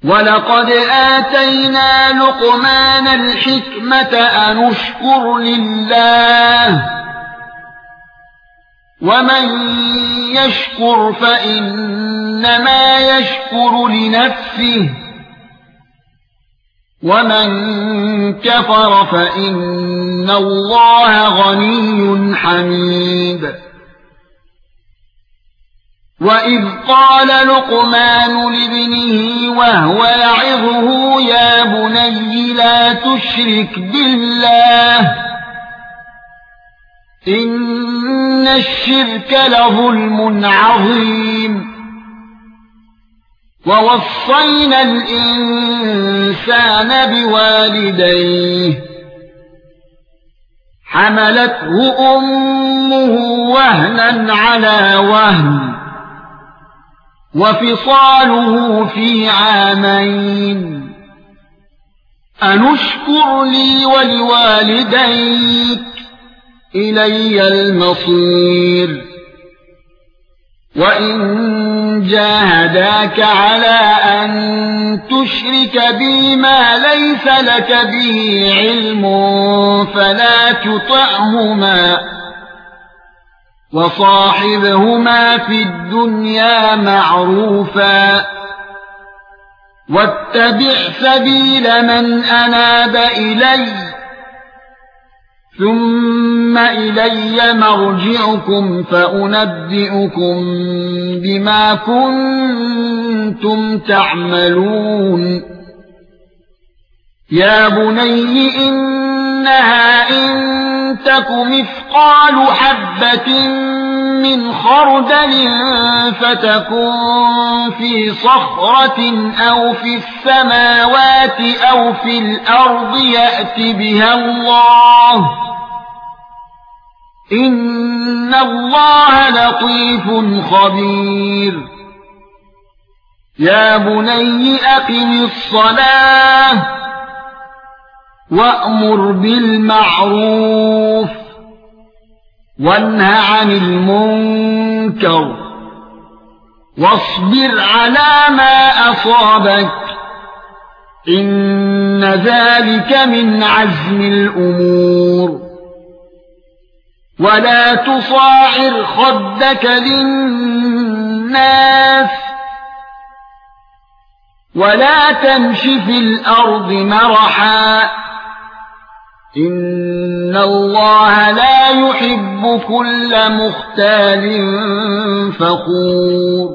وَلَقَدْ آتَيْنَا لُقْمَانَ الْحِكْمَةَ أَنِ اشْكُرْ لِلَّهِ وَمَن يَشْكُرْ فَإِنَّمَا يَشْكُرُ لِنَفْسِهِ وَمَن كَفَرَ فَإِنَّ اللَّهَ غَنِيٌّ حَمِيدٌ. وَإِذْ قَالَ لُقْمَانُ لِابْنِهِ وَهُوَ يَعِظُهُ يَا بُنَيَّ لَا تُشْرِكْ بِاللَّهِ إِنَّ الشِّرْكَ لَظُلْمٌ عَظِيمٌ. وَوَصَّيْنَا الْإِنسَانَ بِوَالِدَيْهِ حَمَلَتْهُ أُمُّهُ وَهْنًا عَلَى وَهْنٍ وَفِصَالُهُ فِي عَامَيْنِ أَنِ اشْكُرْ لِي وَلِوَالِدَيْكَ إِلَيَّ الْمَصِيرُ. وَإِن جَاهَدَاكَ عَلَى أَن تُشْرِكَ بِي مَا لَيْسَ لَكَ بِهِ عِلْمٌ فَلَا تُطِعْهُمَا وَصَاحِبْهُمَا فِي الدُّنْيَا مَعْرُوفًا وَاتَّبِعْ سَبِيلَ مَنْ أَنَابَ إِلَيَّ ثُمَّ إِلَيَّ مَرْجِعُكُمْ فَأُنَبِّئُكُم بِمَا كُنتُمْ تَعْمَلُونَ. يَا بُنَيَّ إِنَّهَا إِن تَكُ مِثْقَالُ حَبَّةٍ مِّنْ خَرْدَلٍ فَتَكُن فِي صَخْرَةٍ أَوْ فِي السَّمَاوَاتِ أَوْ فِي الْأَرْضِ يَأْتِ بِهَا اللَّهُ إِنَّ اللَّهَ لَطِيفٌ خَبِيرٌ. يَا بُنَيَّ أَقِمِ الصَّلَاةَ وَأْمُرْ بِالْمَعْرُوفِ وَانْهَ عَنِ الْمُنكَرِ وَاصْبِرْ عَلَى مَا أَصَابَكَ إِنَّ ذَلِكَ مِنْ عَزْمِ الْأُمُورِ. وَلَا تُصَاعِرْ خَدَّكَ لِلنَّاسِ وَلَا تَمْشِ فِي الْأَرْضِ مَرَحًا إِنَّ اللَّهَ لَا يُحِبُّ كُلَّ مُخْتَالٍ فَخُورٍ.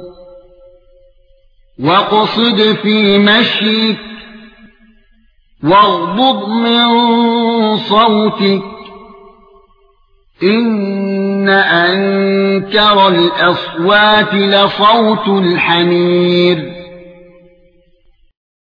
وَاقْصِدْ فِي مَشْيِكَ وَاغْضُضْ مِنْ صَوْتِكَ إِنَّ أَنكَرَ الْأَصْوَاتِ لَصَوْتُ الْحَمِيرِ.